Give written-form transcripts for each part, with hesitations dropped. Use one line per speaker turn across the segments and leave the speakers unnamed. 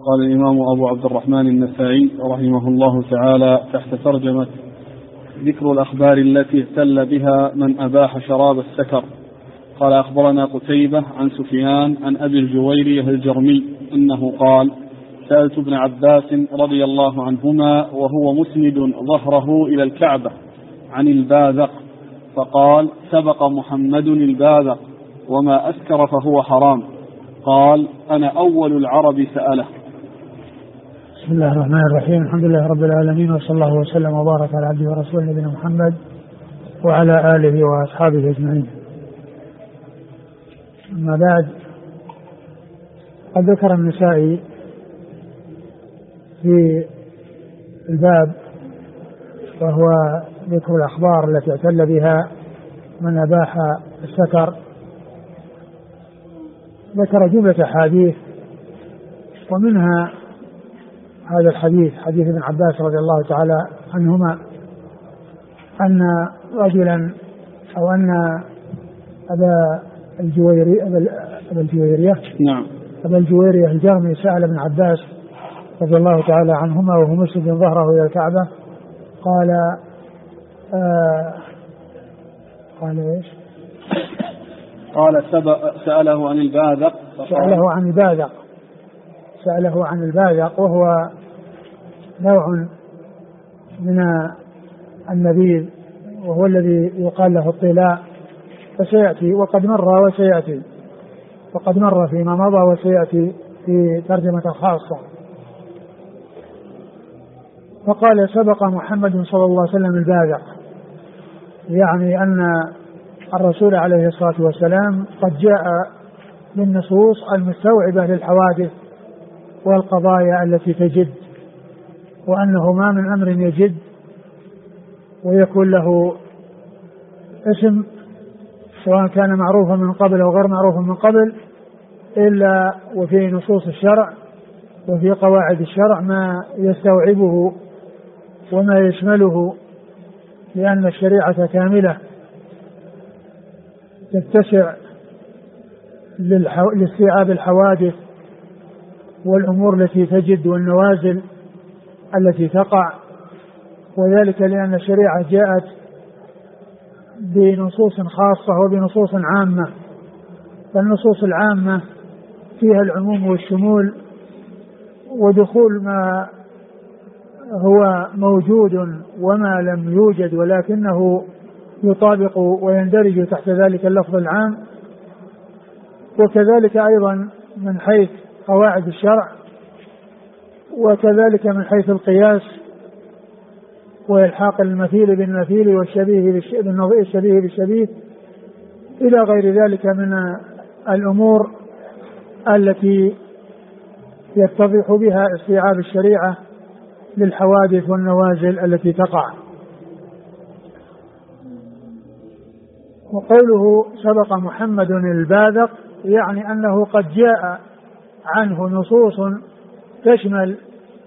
قال الإمام أبو عبد الرحمن النسائي رحمه الله تعالى تحت ترجمة ذكر الأخبار التي اهتل بها من أباح شراب السكر. قال أخبرنا قتيبة عن سفيان عن أبي الجويري الجرمي أنه قال سألت ابن عباس رضي الله عنهما وهو مسند ظهره إلى الكعبة عن الباذق فقال سبق محمد الباذق وما أسكر فهو حرام. قال أنا أول العرب سأله.
بسم الله الرحمن الرحيم. الحمد لله رب العالمين وصلى الله وسلم وبارك على عبده ورسوله نبينا محمد وعلى آله وأصحابه أجمعين. أما بعد، قد ذكر النسائي في الباب وهو ذكر الأخبار التي اعتل بها من أباح السكر، ذكر جملة حديث ومنها هذا الحديث حديث ابن عباس رضي الله تعالى عنهما أن رجلا أو أن أبا الجويرية الجرمي سأل ابن عباس رضي الله تعالى عنهما وهو مسند ظهره إلى الكعبة قال إيش؟
قال سأله عن الباذق وهو نوع من النبيذ وهو الذي يقال له الطلاء، فسيأتي وقد مر فيما مضى وسيأتي في ترجمة خاصة. فقال سبق محمد صلى الله عليه وسلم الباذق، يعني أن الرسول عليه الصلاة والسلام قد جاء بالنصوص المستوعبة للحوادث والقضايا التي تجد، وأنه ما من أمر يجد ويكون له اسم سواء كان معروفا من قبل أو غير معروفا من قبل إلا وفي نصوص الشرع وفي قواعد الشرع ما يستوعبه وما يشمله، لأن الشريعة كاملة تتسع لاستيعاب الحوادث والأمور التي تجد والنوازل التي تقع، وذلك لأن الشريعة جاءت بنصوص خاصة وبنصوص عامة، فالنصوص العامة فيها العموم والشمول ودخول ما هو موجود وما لم يوجد ولكنه يطابق ويندرج تحت ذلك اللفظ العام، وكذلك أيضا من حيث قواعد الشرع، وكذلك من حيث القياس وإلحاق المثيل بالمثيل والشبيه بالشبيه إلى غير ذلك من الأمور التي يتضح بها استيعاب الشريعة للحوادث والنوازل التي تقع. وقوله سبق محمد الباذق يعني أنه قد جاء عنه نصوص تشمل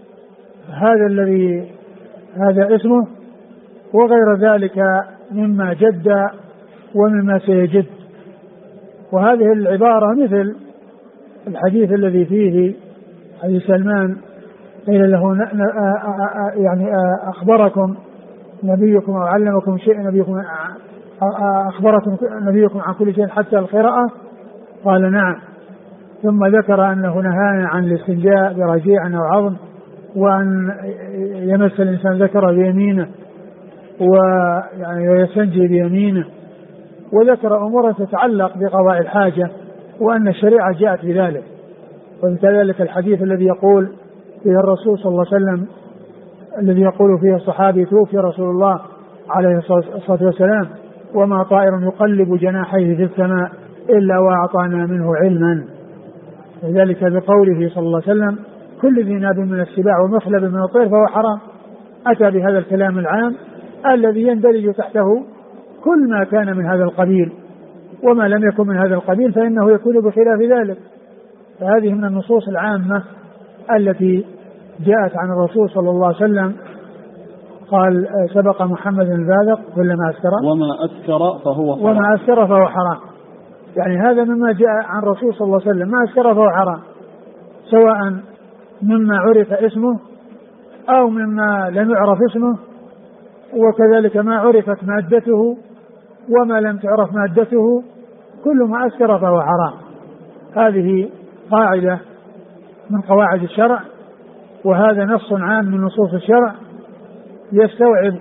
هذا اسمه وغير ذلك مما جد ومما سيجد. وهذه العبارة مثل الحديث الذي فيه حديث سلمان قيل له يعني أخبركم نبيكم أو علمكم شيء نبيكم أخبركم نبيكم عن كل شيء حتى القراءة؟ قال نعم. ثم ذكر أنه نهانا عن الاستنجاء برجيع أو عظم وأن يمس الإنسان ذكر بيمينه ويعني ويستنجي بيمينه، وذكر أمورا تتعلق بقضاء الحاجة وأن الشريعة جاءت بذلك. وكذلك الحديث الذي يقول فيه الرسول صلى الله عليه وسلم الذي يقول فيه الصحابي توفي رسول الله عليه الصلاة والسلام وما طائر يقلب جناحيه في السماء إلا وأعطانا منه علما، وذلك بقوله صلى الله عليه وسلم كل ذي ناب من السباع ومخلب من الطير فهو حرام. أتى بهذا الكلام العام الذي يندرج تحته كل ما كان من هذا القبيل، وما لم يكن من هذا القبيل فإنه يكون بخلاف ذلك. فهذه من النصوص العامة التي جاءت عن الرسول صلى الله عليه وسلم. قال سبق محمد الباذق كلما أسكر وما أسكر فهو حرام، يعني هذا مما جاء عن الرسول صلى الله عليه وسلم، ما أسكر فهو حرام، سواء مما عرف اسمه أو مما لم يعرف اسمه، وكذلك ما عرفت مادته وما لم تعرف مادته، كل ما أسكر فهو حرام. هذه قاعدة من قواعد الشرع، وهذا نص عام من نصوص الشرع يستوعب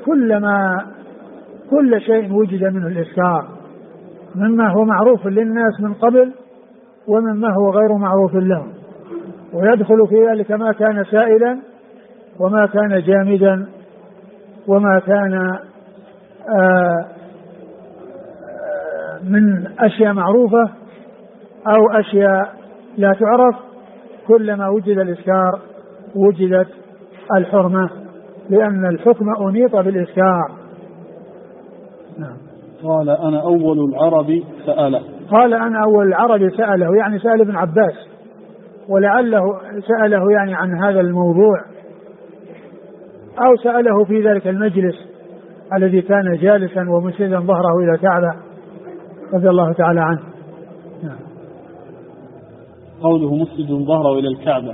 كل شيء وجد منه الإسكار، مما هو معروف للناس من قبل ومما هو غير معروف لهم، ويدخل في ذلك ما كان سائلا وما كان جامدا وما كان من أشياء معروفة أو أشياء لا تعرف. كلما وجد الإسكار وجدت الحرمة، لأن الحكم أنيط بالإسكار.
نعم. قال أنا أول العرب سأله.
قال أنا أول العرب سأله، يعني سأل ابن عباس، ولعله سأله يعني عن هذا الموضوع، أو سأله في ذلك المجلس الذي كان جالسا ومسندا ظهره إلى الكعبة رضي الله تعالى عنه. نعم.
قوله مسجد ظهره إلى الكعبة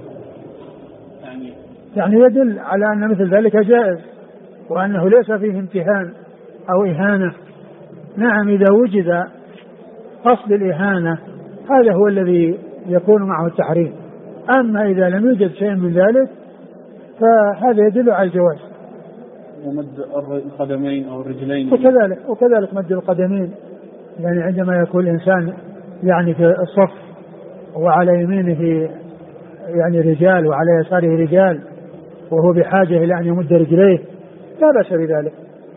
يعني يدل على أن مثل ذلك جائز، وأنه ليس فيه امتهان أو إهانة. نعم، إذا وجد قصد الإهانة هذا هو الذي يكون معه التحريم، أما إذا لم يوجد شيء من ذلك فهذا يدل على الجواز.
ومد القدمين أو الرجلين
وكذلك مد القدمين، يعني عندما يكون الإنسان يعني في الصف وعلى يمينه يعني رجال وعلى يساره رجال وهو بحاجة إلى أن يمد رجليه لا بأس بذلك.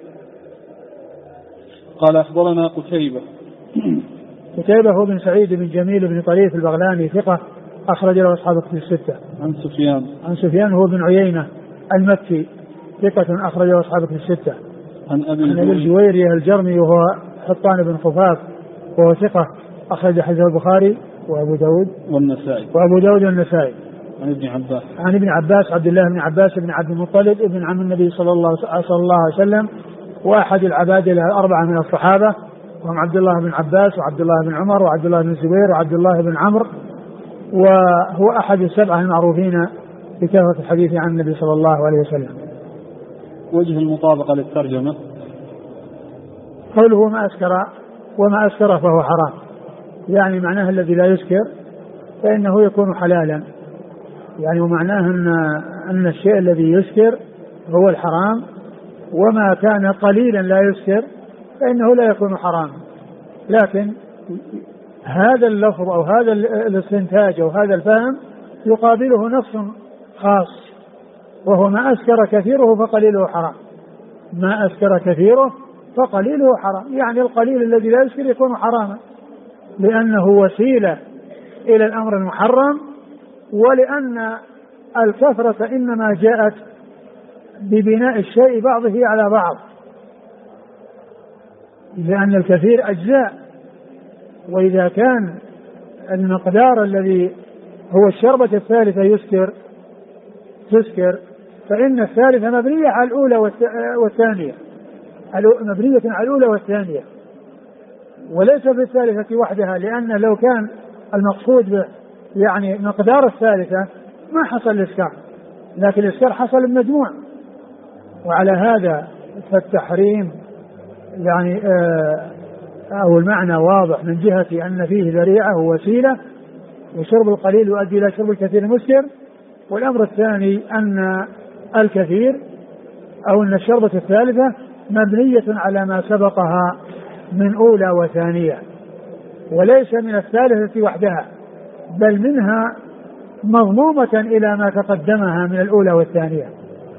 قال أخبرنا
قتيبة هو بن سعيد بن جميل بن طريف البغلاني ثقة أخرج له أصحاب الكتب الستة. عن سفيان هو بن عيينة المكي ثقة أخرج له أصحاب الكتب الستة.
عن أبي
الجويري الجرمي وهو حطان بن خفاف وهو ثقة أخرج حديث البخاري وأبو داود والنسائي. عن ابن عباس عبد الله بن عباس بن عبد المطلب ابن عم النبي صلى الله عليه وسلم، وأحد العباد الأربعة من الصحابة، وهم عبد الله بن عباس وعبد الله بن عمر وعبد الله بن الزبير وعبد الله بن عمرو، وهو أحد السبعة المعروفين بكثرة الحديث عن النبي صلى الله عليه وسلم.
وجه المطابقة للترجمة
قوله وما أسكر فهو حرام، يعني معناه الذي لا يسكر فإنه يكون حلالا، يعني ومعناه أن الشيء الذي يسكر هو الحرام، وما كان قليلا لا يسكر فإنه لا يكون حرام. لكن هذا اللفظ أو هذا الاستنتاج أو هذا الفهم يقابله نص خاص، وهو ما أسكر كثيره فقليله حرام. ما أسكر كثيره فقليله حرام، يعني القليل الذي لا يسكر يكون حراما، لأنه وسيلة إلى الأمر المحرم، ولأن الكثرة إنما جاءت ببناء الشيء بعضه على بعض، لأن الكثير أجزاء، وإذا كان المقدار الذي هو الشربة الثالثة تسكر، فإن الثالثة مبنية على الأولى والثانية، مبنية على الأولى والثانية، وليس في الثالثة وحدها، لأن لو كان المقصود به يعني مقدار الثالثة ما حصل الإسكار، لكن الإسكار حصل المجموع. وعلى هذا فالتحريم يعني أو المعنى واضح من جهة أن فيه ذريعة ووسيلة، وشرب القليل يؤدي إلى شرب الكثير المسكر. والأمر الثاني أن الكثير أو أن الشربة الثالثة مبنية على ما سبقها من أولى وثانية، وليس من الثالثة وحدها، بل منها مضمومة إلى ما تقدمها من الأولى والثانية.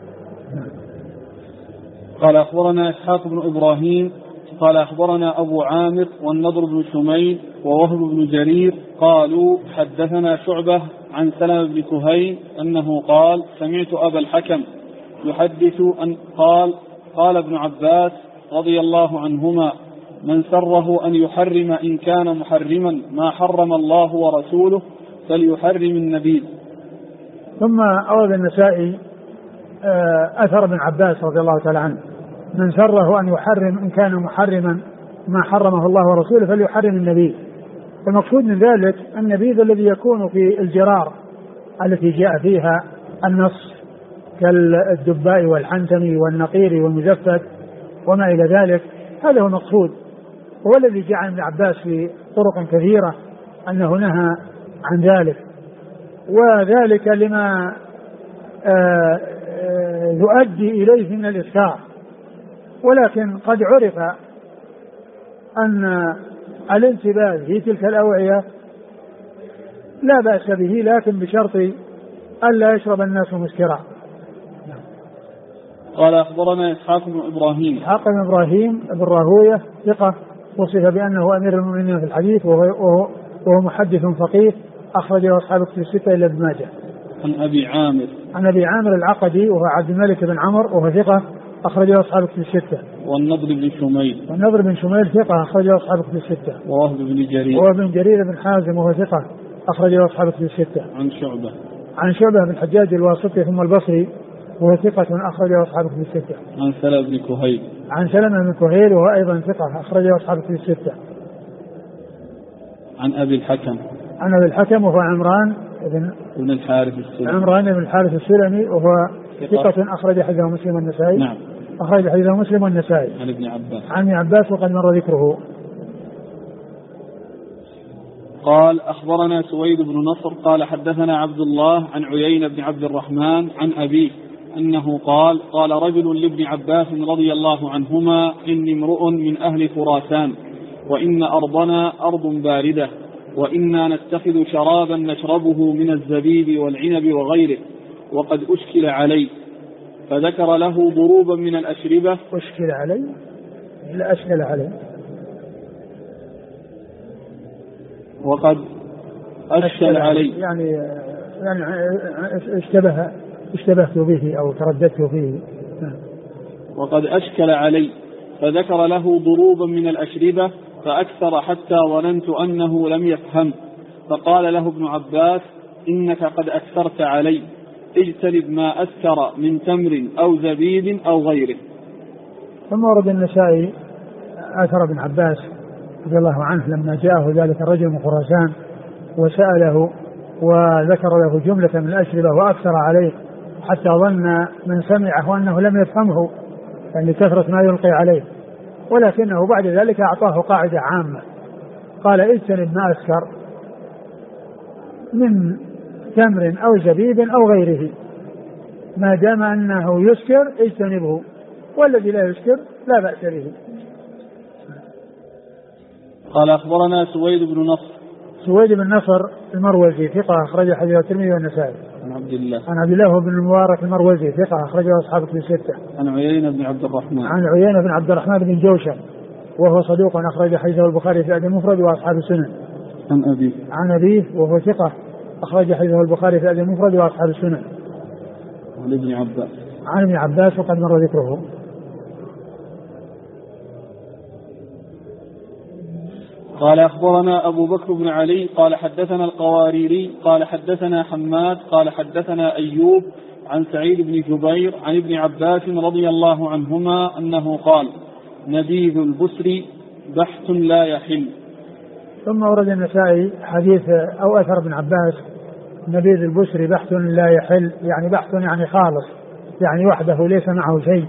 قال أخبرنا إسحاق بن إبراهيم قال أخبرنا أبو عامر والنضر بن شميل ووهب بن جرير قالوا حدثنا شعبة عن سلمة بن كهيل أنه قال سمعت أبا الحكم يحدث أن قال ابن عباس رضي الله عنهما من سره أن يحرم إن كان محرما ما حرم الله ورسوله فليحرم النبيذ.
ثم أورد النسائي أثر ابن عباس رضي الله تعالى عنه من سره أن يحرم إن كان محرما ما حرمه الله ورسوله فليحرم النبيذ. المقصود من ذلك النبيذ الذي يكون في الجرار التي جاء فيها النص كالدباء والحنتم والنقير والمزفت وما إلى ذلك. هذا هو المقصود، هو الذي جاء عن ابن عباس في طرق كثيرة أنه نهى عن ذلك، وذلك لما يؤدي إليه من الإسكار. ولكن قد عرف أن الانتباه في تلك الأوعية لا بأس به، لكن بشرط ألا يشرب الناس مسكرا.
قال أخبرنا إسحاق بن
إبراهيم بن راهوية ثقة، وصف بأنه أمير المؤمنين في الحديث، وهو محدث فقيه، أخرجه أصحاب الكتب الستة إلا ابن ماجه.
عن أبي عامر
العقدي وهو عبد الملك بن عمر وهو ثقة، أخرجه أصحاب الكتب الستة. والنضر بن شميل ثقة، أخرجه أصحاب الكتب الستة.
ووهب بن
جرير بن حازم وهو ثقة، أخرجه أصحاب الكتب الستة. عن شعبة بن الحجاج الواسطي ثم البصري وهو ثقة، أخرجه أصحاب الكتب الستة. عن سلمة بن كهيل وهو أيضا ثقة، أخرجه أصحاب الكتب الستة.
عن أبي
الحكم وهو عمران بن الحارث السلمي وهو ثقة، أخرج حديثه مسلم والنسائي.
نعم.
أخرج حديثه مسلم والنسائي. عن ابن عباس وقد مر ذكره.
قال أخبرنا سويد بن نصر قال حدثنا عبد الله عن عيينة بن عبد الرحمن عن أبيه أنه قال رجل لابن عباس رضي الله عنهما: إني امرؤ من أهل خراسان، وإن أرضنا أرض باردة، وإنا نتخذ شرابا نشربه من الزبيب والعنب وغيره، وقد أشكل علي، فذكر له ضروبا من الأشربة.
أشكل علي؟ لا أشكل علي.
وقد أشكل علي
يعني اشتبهت به أو ترددت فيه.
وقد أشكل علي، فذكر له ضروبا من الأشربة فأكثر حتى ظننت أنه لم يفهم، فقال له ابن عباس: إنك قد أكثرت علي، اجتنب ما أسكر من تمر أو زبيب أو غيره.
ثم ورد النسائي أثر ابن عباس رضي الله عنه لما جاءه ذلك الرجل من خراسان وسأله وذكر له جملة من الأشربة وأكثر عليه حتى ظن من سمعه أنه لم يفهمه، يعني كثرة ما يلقي عليه، ولكنه بعد ذلك أعطاه قاعدة عامة، قال: اجتنب ما أسكر من تمر أو زبيب أو غيره، ما دام أنه يسكر اجتنبه، والذي لا يسكر لا بأس به.
قال أخبرنا سويد بن نصر
المروزي ثقة، أخرج حديث الترمذي والنسائي.
عن
عبد الله بن المبارك المروزي ثقة، أخرجه أصحاب الكتب الستة.
عن عيينة بن عبد الرحمن
بن جوشن وهو صدوق، أخرج حديثه البخاري في الأدب المفرد وأصحاب السنن. عن أبيه وهو ثقة، أخرج حديثه البخاري في الأدب المفرد وأصحاب السنن. عن ابن عباس وقد مر ذكره.
قال أخبرنا أبو بكر بن علي قال حدثنا القواريري قال حدثنا حماد قال حدثنا أيوب عن سعيد بن جبير عن ابن عباس رضي الله عنهما أنه قال: نبيذ البسر بحث لا يحل.
ثم ورد النسائي حديث أو أثر ابن عباس: نبيذ البسر بحث لا يحل، يعني بحث يعني خالص، يعني وحده ليس معه شيء.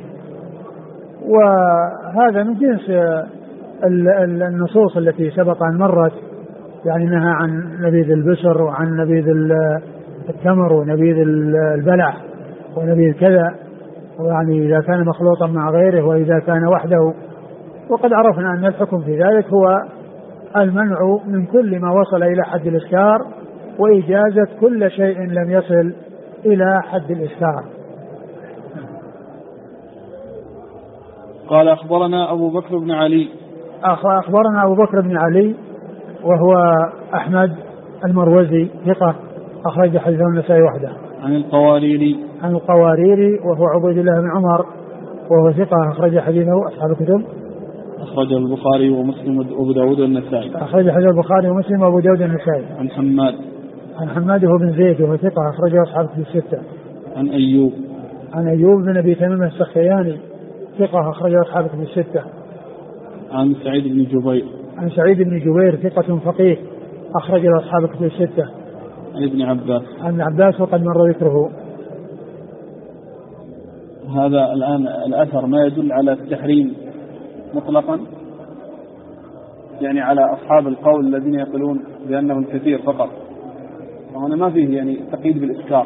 وهذا من جنس النصوص التي سبق أن مرت، يعني نهى عن نبيذ البسر وعن نبيذ التمر ونبيذ البلح ونبيذ كذا، ويعني إذا كان مخلوطا مع غيره وإذا كان وحده. وقد عرفنا أن الحكم في ذلك هو المنع من كل ما وصل إلى حد الإسكار، وإجازة كل شيء لم يصل إلى حد الإسكار.
قال أخبرنا أبو بكر بن علي
أخبرنا أبو بكر بن علي وهو أحمد المروزي ثقة، أخرج حديثه النسائي وحده. عن القواريري وهو عبيد الله بن عمر وهو ثقة، أخرج حديثه أصحاب الكتب.
أخرج البخاري ومسلم وأبو داود والنسائي.
أخرج حديث البخاري ومسلم وأبو داود والنسائي. عن حماد بن زيد وهو ثقة، أخرجه أصحاب الكتب الستة. عن أيوب بن أبي تميم السختياني ثقة، أخرجه أصحاب الكتب الستة.
عن سعيد بن جبير
ثقة فقيه، أخرج أصحاب الكتب الستة.
ابن عباس.
عن عباس وقد مر ذكره.
هذا الآن الأثر ما يدل على التحريم مطلقا، يعني على أصحاب القول الذين يقولون بأنه الكثير فقط، وهنا ما فيه يعني تقييد بالإسكار.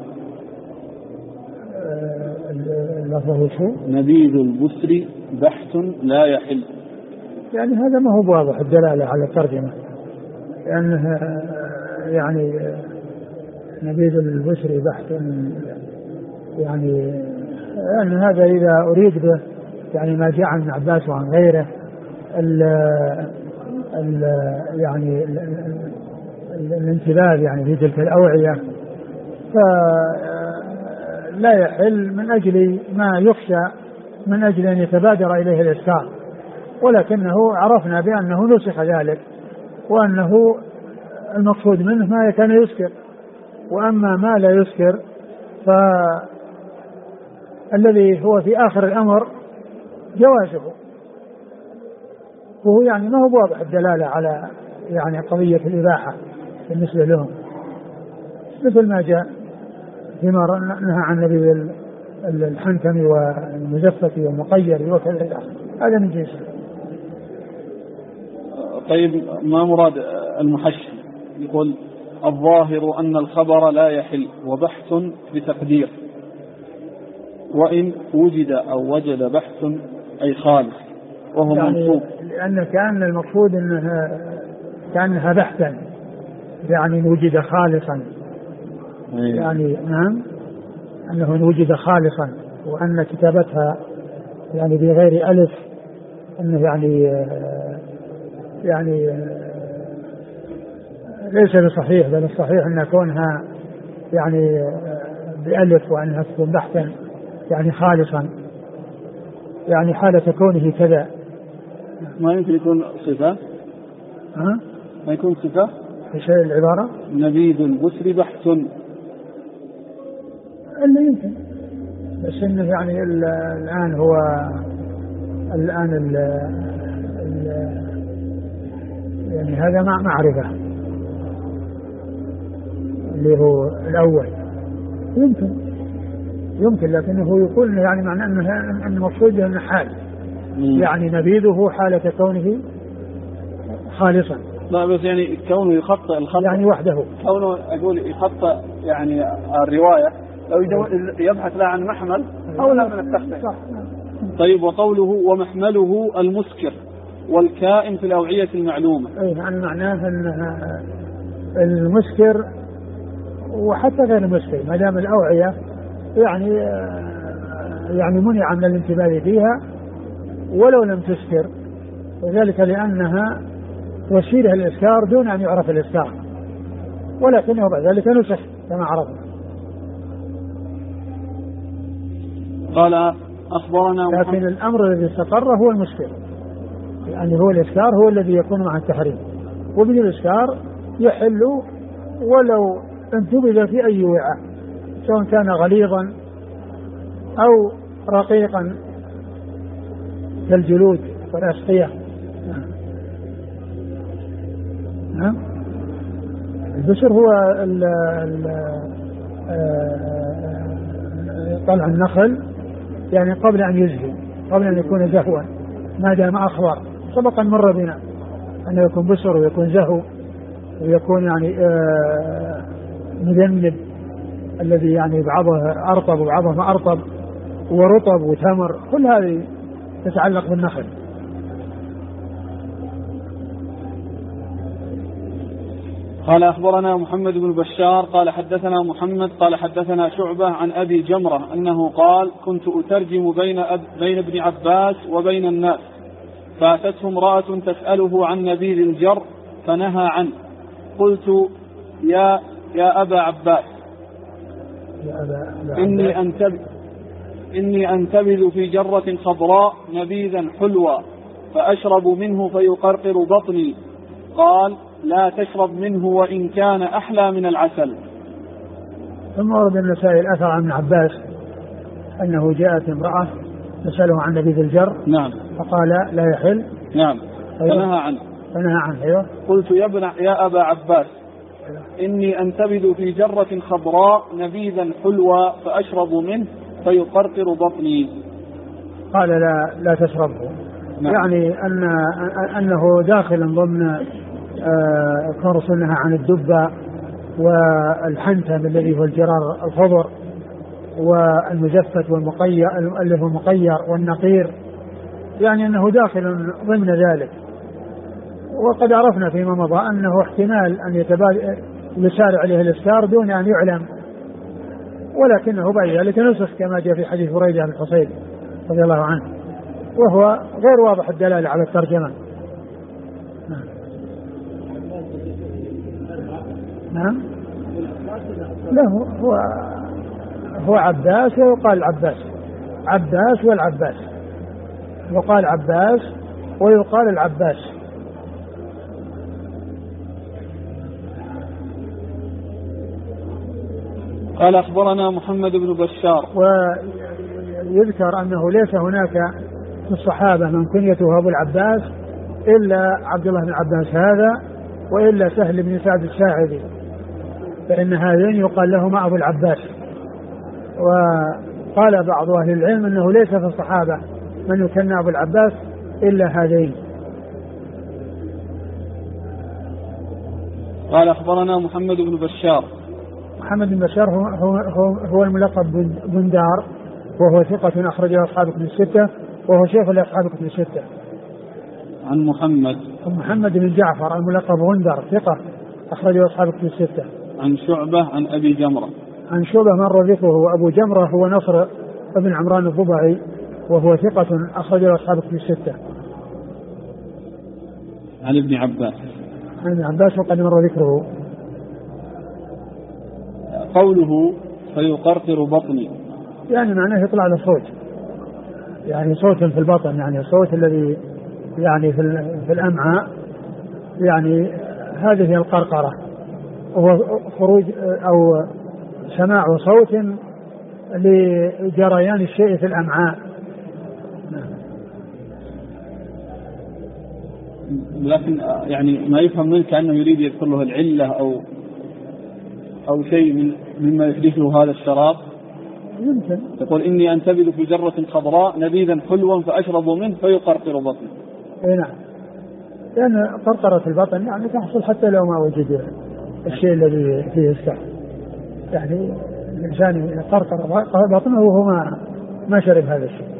اللفظ شو؟
نبيذ البسر بحث لا يحل.
يعني هذا ما هو واضح الدلالة على الترجمة، لأنه يعني نبيذ البسر بحث، يعني أن هذا إذا أريد به يعني ما جاء عن عباس وعن غيره يعني الانتباه يعني في تلك الأوعية، فلا يحل من أجل ما يخشى من أجل أن يتبادر إليه الإسكار، ولكنه عرفنا بأنه نسخ ذلك، وأنه المقصود منه ما كان يسكر، وأما ما لا يسكر فالذي هو في آخر الأمر جوازه، وهو يعني ما هو واضح الدلالة على يعني قضية الإباحة بالنسبة لهم، مثل ما جاء فيما نهى عن نبي الحنكم والمزفت والمقير وكذا، هذا من جنسه.
طيب ما مراد المحشي؟ يقول الظاهر أن الخبر لا يحل وبحث بتقدير، وإن وجد أو وجد بحث أي خالص وهو
يعني
منصوب،
لأن كان المقصود كأنها بحثا، يعني وجد خالصا، يعني نعم أنه وجد خالصا، وأن كتابتها يعني بغير ألف أنه يعني ليس بصحيح، بل الصحيح أن كونها يعني بألف، وأنها تكون بحثا يعني خالصا، يعني حالة كونه كذا.
ما يمكن يكون صفة؟ ما يكون صفة؟
في شيء العبارة
نبيذ البسر بحث
اللي يمكن، بس إنه يعني الآن هو الآن يعني هذا معرفة اللي هو الأول يمكن، لكنه يقول يعني معنى أن المقصود أنه حال، يعني نبيذه حالة كونه خالصا.
لا بس يعني كونه يخطئ الخطأ
يعني وحده،
كونه أقول يخطئ يعني الرواية لو يبحث لا عن محمل أو لا من التخطئ. طيب وقوله ومحمله المسكر والكائن في الأوعية المعلومة،
يعني معناه أن المسكر وحتى غير المسكر ما دام الأوعية يعني منع من الانتباه فيها ولو لم تسكر، وذلك لأنها وسيلة الإسكار دون أن يعرف الإسكار، ولكنه بعد ذلك نسخ كما عرفنا.
قال أخبرنا
لكن الأمر الذي استقر هو المسكر، يعني هو الإسكار هو الذي يكون مع التحريم، وبدون الإسكار يحل ولو انتبذ في أي وعاء، سواء كان غليظا أو رقيقا كالجلود والأسقية. البشر هو طلع النخل يعني قبل أن يزهي، قبل أن يكون زهوا، ما دام أخضر. سبقا مر بنا أنه يكون بشر ويكون زهو ويكون يعني مذنب، الذي يعني بعضه أرطب وبعضه ما أرطب، ورطب وتمر، كل هذه تتعلق بالنخل.
قال أخبرنا محمد بن بشار قال حدثنا محمد قال حدثنا شعبة عن أبي جمرة أنه قال كنت أترجم بين ابن عباس وبين الناس، فأتته امرأة تسأله عن نبيذ الجر فنهى عنه، قلت يا أبا عباس إني أنتبذ في جرة خضراء نبيذا حلوى فأشرب منه فيقرقر بطني، قال لا تشرب منه وإن كان أحلى من العسل.
ثم ورد النسائي الأثر عن ابن عباس أنه جاءت امرأة تسأله عن نبيذ الجر،
نعم،
فقال لا يحل،
نعم، فنهى عنه.
أيوه.
قلت يا أبا عباس إني أنتبذ في جرة خضراء نبيذا حلوى فأشرب منه فيقرقر بطني.
قال لا تشربه. نعم. يعني أنه داخل ضمن كرس النهى عن الدبة والحنتم الذي هو الجرار الخضر والمزفت والمقير والنقير، يعني أنه داخل ضمن ذلك. وقد عرفنا فيما مضى أنه احتمال أن يسارع عليه الإسكار دون أن يعلم، ولكنه بعد ذلك نسخ كما جاء في حديث بريدة بن الحصيب رضي الله عنه، وهو غير واضح الدلالة على الترجمة. نعم. له هو عباس ويقال عباس والعباس، وقال عباس ويقال العباس.
قال أخبرنا محمد بن بشار.
ويذكر أنه ليس هناك في الصحابة من كنيته أبو العباس إلا عبد الله بن عباس هذا، وإلا سهل بن سعد الساعدي، فإن هذين يقال لهما أبو العباس. وقال بعض أهل العلم أنه ليس في الصحابة من يكنى أبو العباس إلا هذين.
قال أخبرنا محمد بن بشار.
محمد بن بشار هو الملقب بندار، وهو ثقة أخرجه أصحاب كتب الستة، وهو شيخ لأصحاب كتب الستة.
عن
محمد بن جعفر الملقب غندر، ثقة أخرجه أصحاب كتب الستة.
عن شعبة عن أبي جمرة.
عن شعبة مر ذكره، وأبو جمرة هو نصر بن عمران الضبعي، وهو ثقة أخرجه أصحاب كتب الستة.
عن ابن عباس
وقد مر ذكره.
قوله فيقرقر بطني،
يعني معناه يطلع له صوت، يعني صوت في البطن، يعني الصوت الذي يعني في الأمعاء، يعني هذه القرقرة، وهو خروج أو سماع صوت لجريان الشيء في الأمعاء.
لكن يعني ما يفهم منه كأنه يريد يذكر له العلة أو شيء مما يحدثه هذا الشراب.
يمكن
يقول إني أنتبذ في جرة خضراء نبيذا حلوا فأشرب منه فيقرقر بطني.
نعم، لأن قرقرة البطن يعني تحصل حتى لو ما وجد الشيء الذي فيه السحر، يعني الإنسان قرقر بطنه وهو ما شرب هذا الشيء.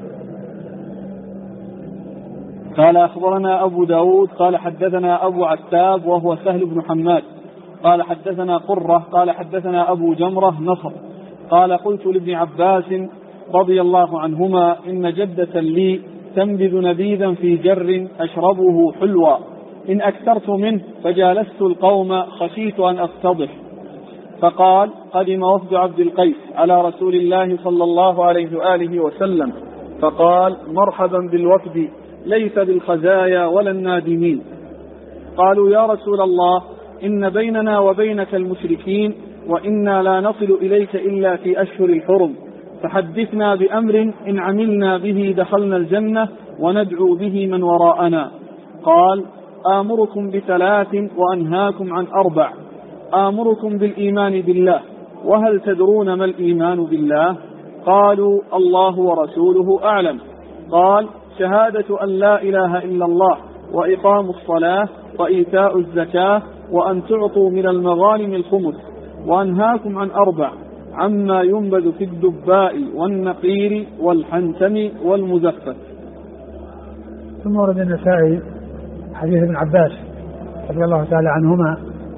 قال أخبرنا أبو داود قال حدثنا أبو عتاب وهو سهل بن حماد قال حدثنا قرة قال حدثنا أبو جمرة نصر قال قلت لابن عباس رضي الله عنهما إن جدة لي تنبذ نبيذا في جر أشربه حلوا، إن أكثرت منه فجالست القوم خشيت أن أفتضح. فقال قدم وفد عبد القيس على رسول الله صلى الله عليه وآله وسلم فقال مرحبا بالوفد ليس بالخزايا ولا النادمين. قالوا يا رسول الله إن بيننا وبينك المشركين وإنا لا نصل إليك إلا في أشهر الحرم، فحدثنا بأمر إن عملنا به دخلنا الجنة وندعو به من وراءنا. قال آمركم بثلاث وأنهاكم عن أربع، آمركم بالإيمان بالله، وهل تدرون ما الإيمان بالله؟ قالوا الله ورسوله أعلم. قال شهادة أن لا إله إلا الله وإقام الصلاة وإيتاء الزكاة وأن تعطوا من المغانم الخمس، وأنهاكم عن أربع عما ينبذ في الدباء والنقير والحنتم والمزفت.
ثم ورد النسائي حديث ابن عباس رضي الله تعالى عنهما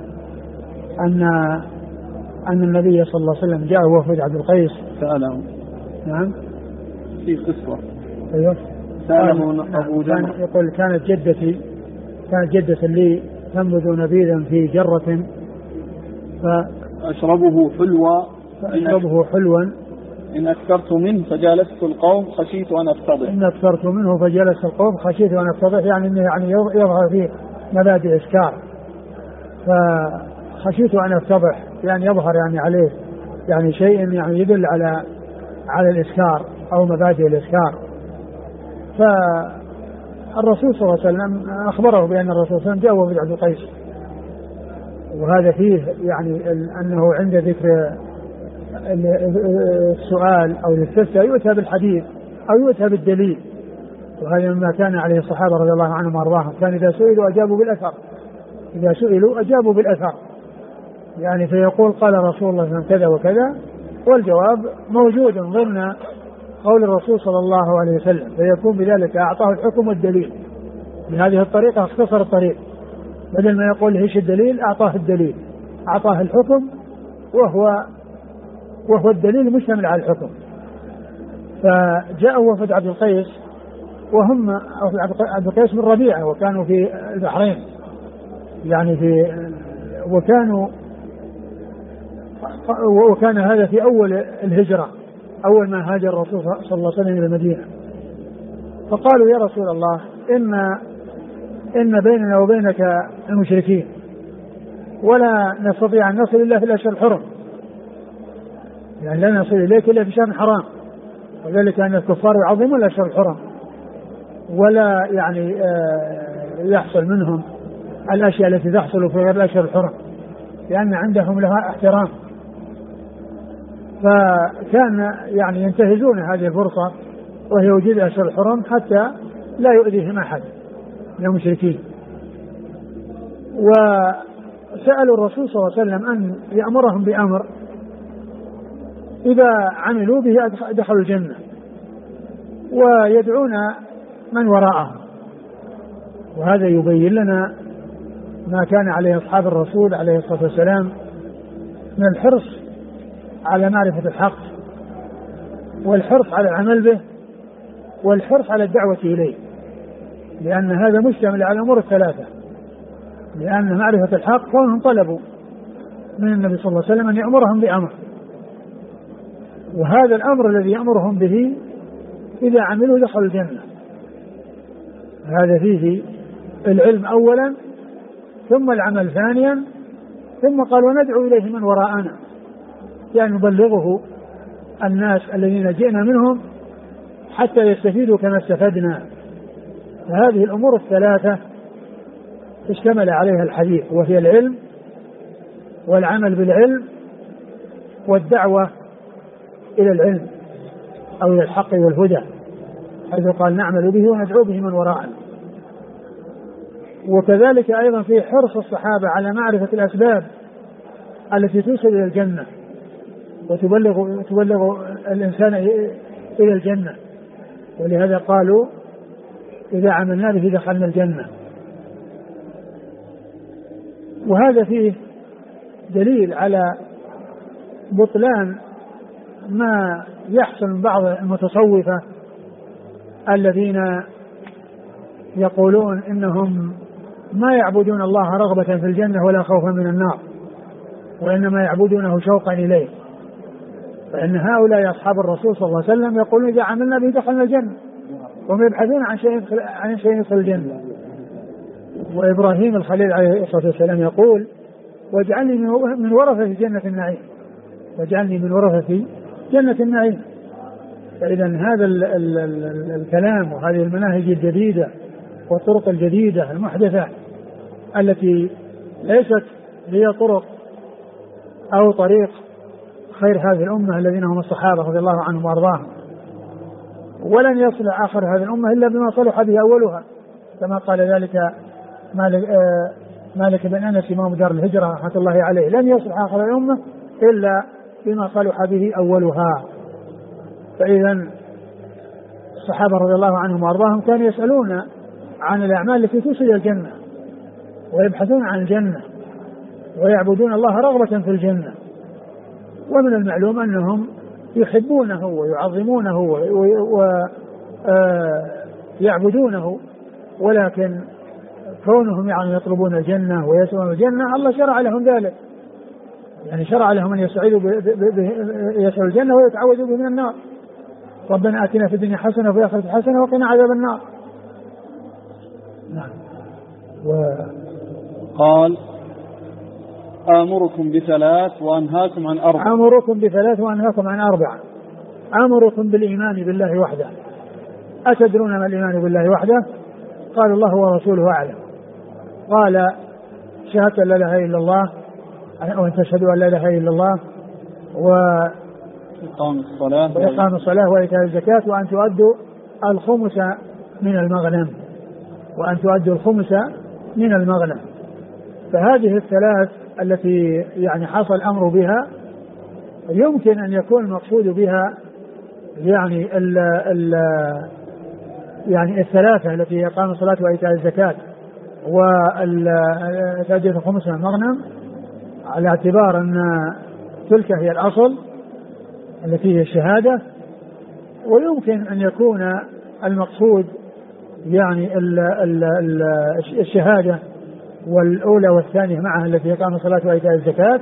أن النبي صلى الله عليه وسلم جاء وفد عبد القيس
سأله.
نعم
في قصة.
أيوه
سأله أبو جمرة
يقول كانت جدة لي تنبذ نبيذا في جرة
فأشربه حلوا إن أكثرت منه فجالست القوم خشيت أن أفتضح.
إن أكثرت منه فجالست القوم خشيت أن أفتضح، يعني إنه يعني يظهر فيه مبادئ إسكار، فخشيت أن أفتضح يعني يظهر يعني عليه يعني شيء يعني يدل على الإسكار أو مبادئ الإسكار. فالرسول صلى الله عليه وسلم أخبره بأن الرسول صلى الله عليه وسلم جاء وفد عبد القيس، وهذا فيه يعني أنه عند ذكر السؤال أو الاستفتاء يؤتى بالحديث أو يؤتى بالدليل، وهذا مما كان عليه الصحابة رضي الله عنهم وأرضاهم، كان إذا سئلوا أجابوا بالأثر، إذا سئلوا أجابوا بالأثر، يعني فيقول قال رسول الله صلى الله عليه وسلم كذا وكذا، والجواب موجود ضمن قول الرسول صلى الله عليه وسلم، فيكون بذلك أعطاه الحكم والدليل. بهذه الطريقة اختصر الطريق، بدل ما يقول ايش الدليل أعطاه الدليل، أعطاه الحكم وهو الدليل مشتمل على الحكم. فجاء وفد عبد القيس، وهم عبد القيس بن ربيعة، وكانوا في البحرين يعني وكان هذا في أول الهجرة، أول ما هاجر الرسول صلى الله عليه وسلم إلى المدينة. فقالوا يا رسول الله إن بيننا وبينك المشركين، ولا نستطيع أن نصل إلا في الأشهر الحرم، يعني لا نصل إليك إلا في شهر حرام، وذلك أن الكفار يعظمون الأشهر الحرم، ولا يعني يحصل منهم الأشياء التي تحصل في غير الأشهر الحرم، لأن عندهم لها احترام. فكان يعني ينتهزون هذه الفرصة وهي وجود الأشهر الحرم حتى لا يؤذيهم أحد من المشركين. وسألوا الرسول صلى الله عليه وسلم أن يأمرهم بأمر إذا عملوا به دخلوا الجنة، ويدعون من وراءهم. وهذا يبين لنا ما كان عليه أصحاب الرسول عليه الصلاة والسلام من الحرص على معرفة الحق، والحرص على العمل به، والحرص على الدعوة إليه، لأن هذا مشتمل على الأمور الثلاثة. لأن معرفة الحق كونهم طلبوا من النبي صلى الله عليه وسلم أن يأمرهم بأمر، وهذا الأمر الذي يأمرهم به إذا عملوا دخلوا الجنة. هذا فيه العلم أولا، ثم العمل ثانيا، ثم قال وندعو إليه من وراءنا، يعني نبلغه الناس الذين جئنا منهم حتى يستفيدوا كما استفدنا. فهذه الأمور الثلاثة اشتمل عليها الحديث، وهي العلم والعمل بالعلم والدعوة إلى العلم أو إلى الحق والهدى، حيث قال نعمل به وندعو به من وراءنا. وكذلك أيضا في حرص الصحابة على معرفة الأسباب التي توصل إلى الجنة وتبلغ الإنسان إلى الجنة، ولهذا قالوا إذا عملنا به دخلنا الجنة. وهذا فيه دليل على بطلان ما يحصل من بعض المتصوفة الذين يقولون إنهم ما يعبدون الله رغبة في الجنة ولا خوفا من النار، وإنما يعبدونه شوقا إليه. فإن هؤلاء أصحاب الرسول صلى الله عليه وسلم يقولون إذا عملنا به دخلنا الجنة، وهم يبحثون عن شيء يدخل الجنة. وإبراهيم الخليل عليه الصلاة والسلام يقول واجعلني من ورثة جنة النعيم، واجعلني من ورثة جنة النعيم. فإذا هذا الكلام وهذه المناهج الجديدة والطرق الجديدة المحدثة التي ليست هي طرق أو طريق خير هذه الأمة الذين هم الصحابة رضي الله عنهم وأرضاهم، ولن يصل آخر هذه الأمة إلا بما صلح به أولها، كما قال ذلك مالك بن أنس إمام دار الهجرة رحمة الله عليه، لن يصل آخر الأمة إلا بما صلح به أولها. فإذا الصحابة رضي الله عنهم وأرضاهم كانوا يسألون عن الأعمال التي توصل إلى الجنة، ويبحثون عن الجنة، ويعبدون الله رغبة في الجنة. ومن المعلوم أنهم يحبونه ويعظمونه ويعبدونه، ولكن كونهم يعني يطلبون الجنة ويسألون الجنة الله شرع لهم ذلك، يعني شرع لهم أن يسعدوا يسعوا الجنة ويتعوذوا به من النار. ربنا آتنا في الدنيا حسنة وفي الآخرة حسنة وقنا عذاب النار. نعم.
قال آمركم بثلاث وأنهاكم عن أربع.
آمركم بثلاث وأنهاكم عن أربع. آمركم بالإيمان بالله وحده. أتدرون ما الإيمان بالله وحده؟ قال الله ورسوله أعلم. قال شهادة لا إله إلا الله وأن تشهدوا أن لا إله إلا الله
وإقام
الصلاة وإيتاء الزكاة وأن تؤدوا الخمس من المغنم. فهذه الثلاث التي يعني حصل الأمر بها يمكن أن يكون المقصود بها يعني يعني الثلاثة التي هي إقام الصلاة وإيتاء الزكاة وتأدية الخمس من المغنم، على اعتبار أن تلك هي الأصل التي هي الشهادة. ويمكن أن يكون المقصود يعني الشهادة والأولى والثانية معها التي إقام الصلاة وإيتاء الزكاة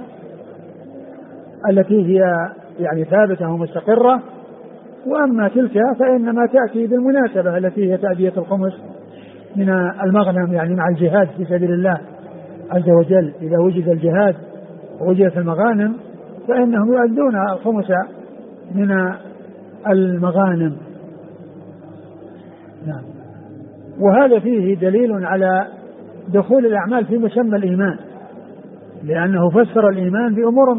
التي هي يعني ثابتة ومستقرة. وأما تلك فإنما تأتي بالمناسبة التي هي تأدية الخمس من المغنم، يعني مع الجهاد في سبيل الله عز وجل. إذا وجد الجهاد ووجدت المغانم فإنهم يؤدون الخمس من المغانم. نعم. وهذا فيه دليل على دخول الأعمال في مسمى الإيمان، لأنه فسر الإيمان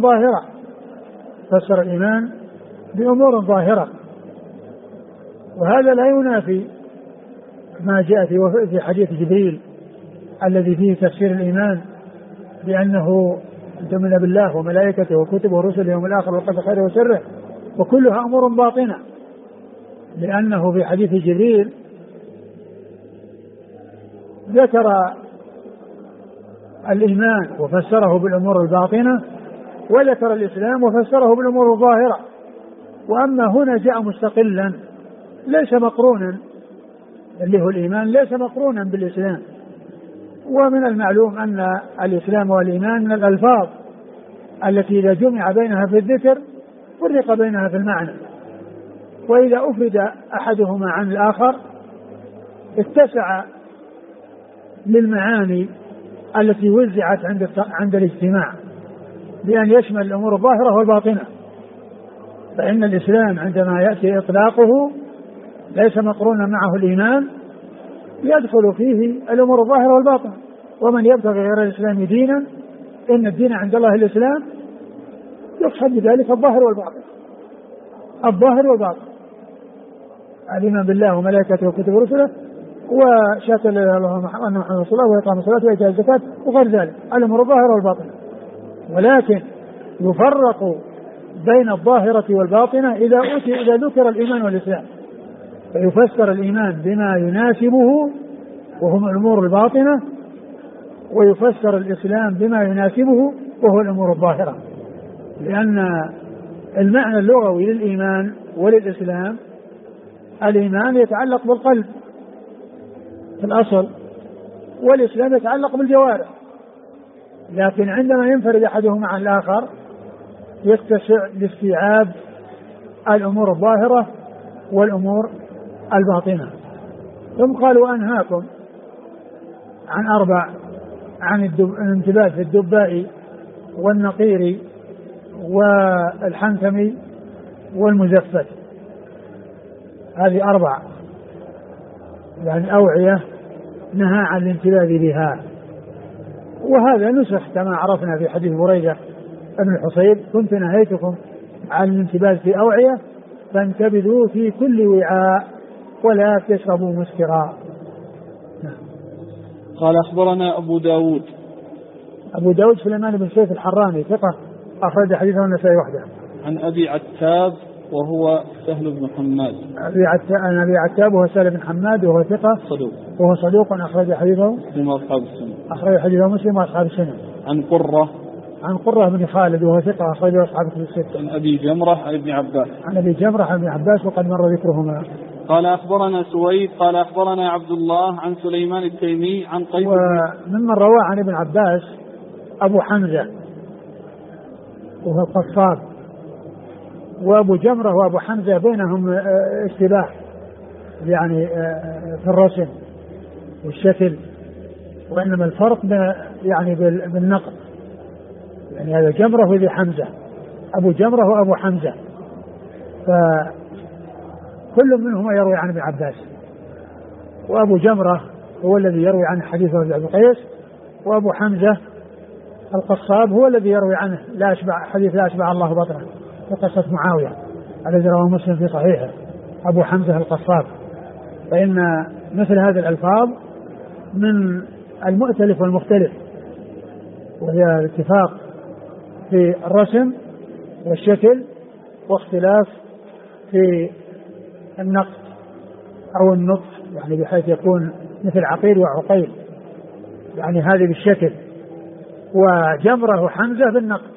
بأمور ظاهرة، وهذا لا ينافي ما جاء في حديث جبريل الذي فيه تفسير الإيمان بأنه تؤمن بالله وملائكته وكتبه ورسله واليوم الآخر والقدر خيره وشره، وكلها أمور باطنة، لأنه في حديث جبريل ذكر الإيمان وفسره بالأمور الباطنة، وذكر الإسلام وفسره بالأمور الظاهرة. وأما هنا جاء مستقلا ليس مقرونا، اللي هو الإيمان ليس مقرونا بالإسلام. ومن المعلوم أن الإسلام والإيمان من الألفاظ التي إذا جمع بينها في الذكر فرق بينها في المعنى، وإذا أفرد أحدهما عن الآخر اتسع للمعاني التي وزعت عند الاجتماع بأن يشمل الأمور الظاهرة والباطنة. فإن الإسلام عندما يأتي إطلاقه ليس مقرونا معه الإيمان، يدخل فيه الأمور الظاهرة والباطنة. ومن يبتغي غير الإسلام دينا إن الدين عند الله الإسلام، يقصد بذلك الظاهر والباطن، الإيمان بالله وملائكته وكتبه ورسله وشهادة لا إله إلا الله وأن محمدا رسول الله وإقام الصلاة وإيتاء الزكاة وغير ذلك، الأمور الظاهرة والباطنة. ولكن يفرق بين الظاهرة والباطنة إذا ذكر الإيمان والإسلام، فيفسر الإيمان بما يناسبه وهم الأمور الباطنة، ويفسر الإسلام بما يناسبه وهو الأمور الظاهرة. لأن المعنى اللغوي للإيمان وللإسلام، الإيمان يتعلق بالقلب في الأصل، والإسلام يتعلق بالجوارح، لكن عندما ينفرد أحدهما عن الآخر يتسع لاستيعاب الأمور الظاهرة والأمور الباطنة. ثم قالوا أنهاكم عن 4: عن الانتباه في الدباء والنقير والحنتم والمزفت. هذه 4 يعني أوعية نهى عن الانتباه بها. وهذا نسخ كما عرفنا في حديث بريدة ابن الحصيب: كنت نهيتكم عن الانتباه في أوعية فانتبذوا في كل وعاء ولا تشربوا مسكرا.
قال أخبرنا أبو داود
سليمان بن سيف الحراني ثقة أخرج حديثه النسائي وحده.
عن أبي عتاب وهو سهل بن حماد.
أبي عتاب وهو سهل بن حماد وهو ثقة صدوق أخرج حديثه مسلم وأصحاب السنة. عن قرة بن خالد وهو ثقة أخرج أصحاب الستة.
عن أبي جمرة عن ابن عباس وقد مر ذكرهما. قال أخبرنا سويد قال أخبرنا عبد الله عن سليمان التيمي عن قيس.
وممن رواه عن ابن عباس أبو حمزة وهو القصاب، وأبو جمرة وأبو حمزة بينهم اشتباه يعني في الرسم والشكل، وإنما الفرق يعني بالنقط، يعني هذا جمرة وذي حمزة، أبو جمرة وأبو حمزة، فكل منهما يروي عن ابن عباس. وأبو جمرة هو الذي يروي عن حديث رجع بن قيس، وأبو حمزة القصاب هو الذي يروي عنه لا أشبع حديث لا أشبع الله بطنه في قصة معاوية الذي رواه مسلم في صحيحه أبو حمزة القصاب. فإن مثل هذه الألفاظ من المؤتلف والمختلف، وهي الاتفاق في الرسم والشكل واختلاف في النقط أو النطق، يعني بحيث يكون مثل عقيل وعقيل، يعني هذه بالشكل، وجمرة وحمزة بالنقط.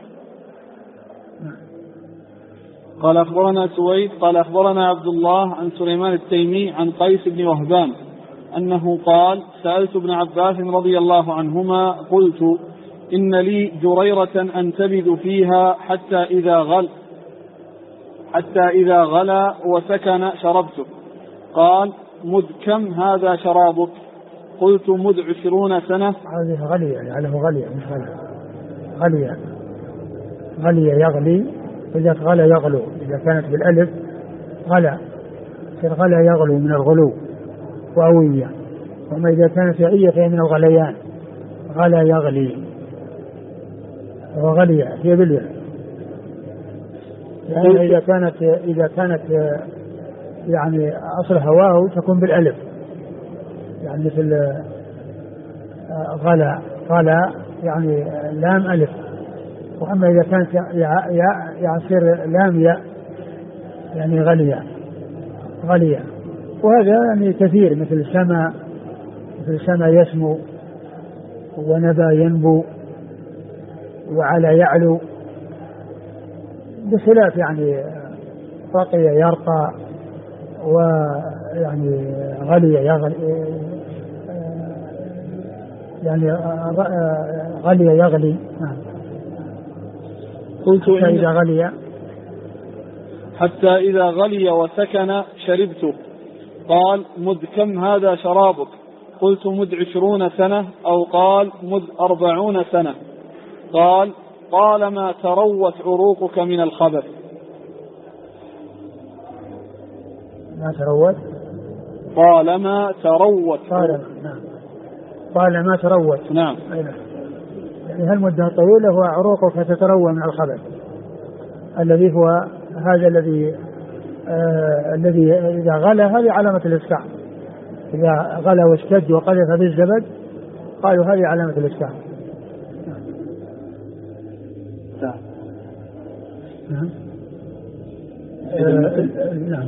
قال أخبرنا سويد قال أخبرنا عبد الله عن سليمان التيمي عن قيس بن وهبان أنه قال سألت ابن عباس رضي الله عنهما قلت إن لي جريرة أنتبذ فيها حتى إذا غلا وسكن شربته. قال مذ كم هذا شرابك؟ قلت مذ 20 سنة.
هذه غلية، يعني غلية مش غلية، غلية يغلي، إذا غلا يغلو، إذا كانت بالألف غلا، فالغلا يغلو من الغلو وأوية، وما إذا كانت يائية فهي من الغليان، غلا يغلي وغلية هي بالياء. يعني إذا كانت يعني أصلها واو تكون بالألف، يعني مثل غلا يعني لام ألف، وأما إذا كانت يصير لام ياء يعني غلية. وهذا يعني كثير، مثل سما يسمو، ونبى ينبو، وعلى يعلو، بخلاف يعني رقي يرقى، ويعني غلي يعني غلي يغلي.
قلت
حتى
إذا غلي وسكن شربته. قال مذ كم هذا شرابك؟ قلت مذ 20 سنة، أو قال مذ 40 سنة. قال طالما تروت عروقك من الخبث. طالما تروت. نعم.
يعني هالمدة طويلة وعروقك تتروى من الخبث، الذي هو هذا الذي إذا غلى، هذه علامة الإسكار. إذا غلى واشتد وقذف بالزبد قالوا هذه علامة الإسكار. نعم.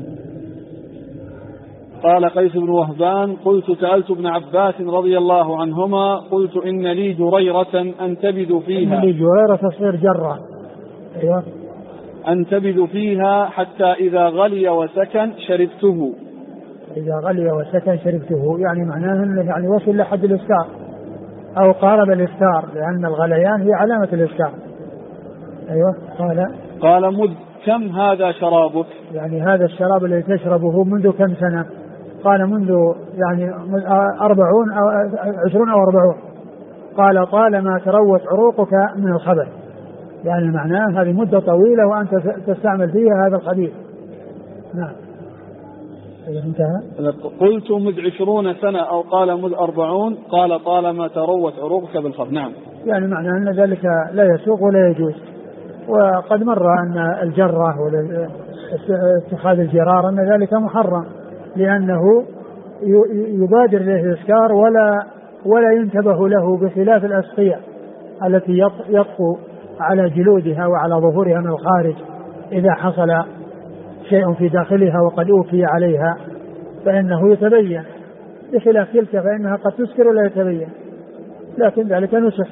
قال قيس بن وهبان قلت سألت ابن عباس رضي الله عنهما قلت إن لي جريرة أنتبذ فيها.
لي جريرة تصير جرة. أيوة.
أنتبذ فيها حتى إذا غلي وسكن شربته.
إذا غلي وسكن شربته يعني معناه أنه يعني وصل لحد الإسكار أو قارب الإسكار، لأن الغليان هي علامة الإسكار. أيوة.
قال مذ كم هذا شرابك؟
يعني هذا الشراب الذي تشربه منذ كم سنة؟ قال منذ يعني 40 أو 20 أو 40. قال طالما تروت عروقك من الخبث، يعني معناه هذه مدة طويلة وأنت تستعمل فيها هذا الخبيث. نعم. انتهى.
قلت مذ 20 سنة، أو قال مذ 40. قال طالما تروت عروقك بالخبث. نعم.
يعني معناه أن ذلك لا يسوق ولا يجوز. وقد مر أن الجرة واتخاذ الجرار أن ذلك محرم، لأنه يبادر إليه الإسكار ولا ينتبه له، بخلاف الأسقية التي يطفو على جلودها وعلى ظهورها من الخارج إذا حصل شيء في داخلها وقد أوفي عليها فإنه يتبين، بخلاف تلك فإنها قد تسكر ولا يتبين، لكن ذلك نسخ.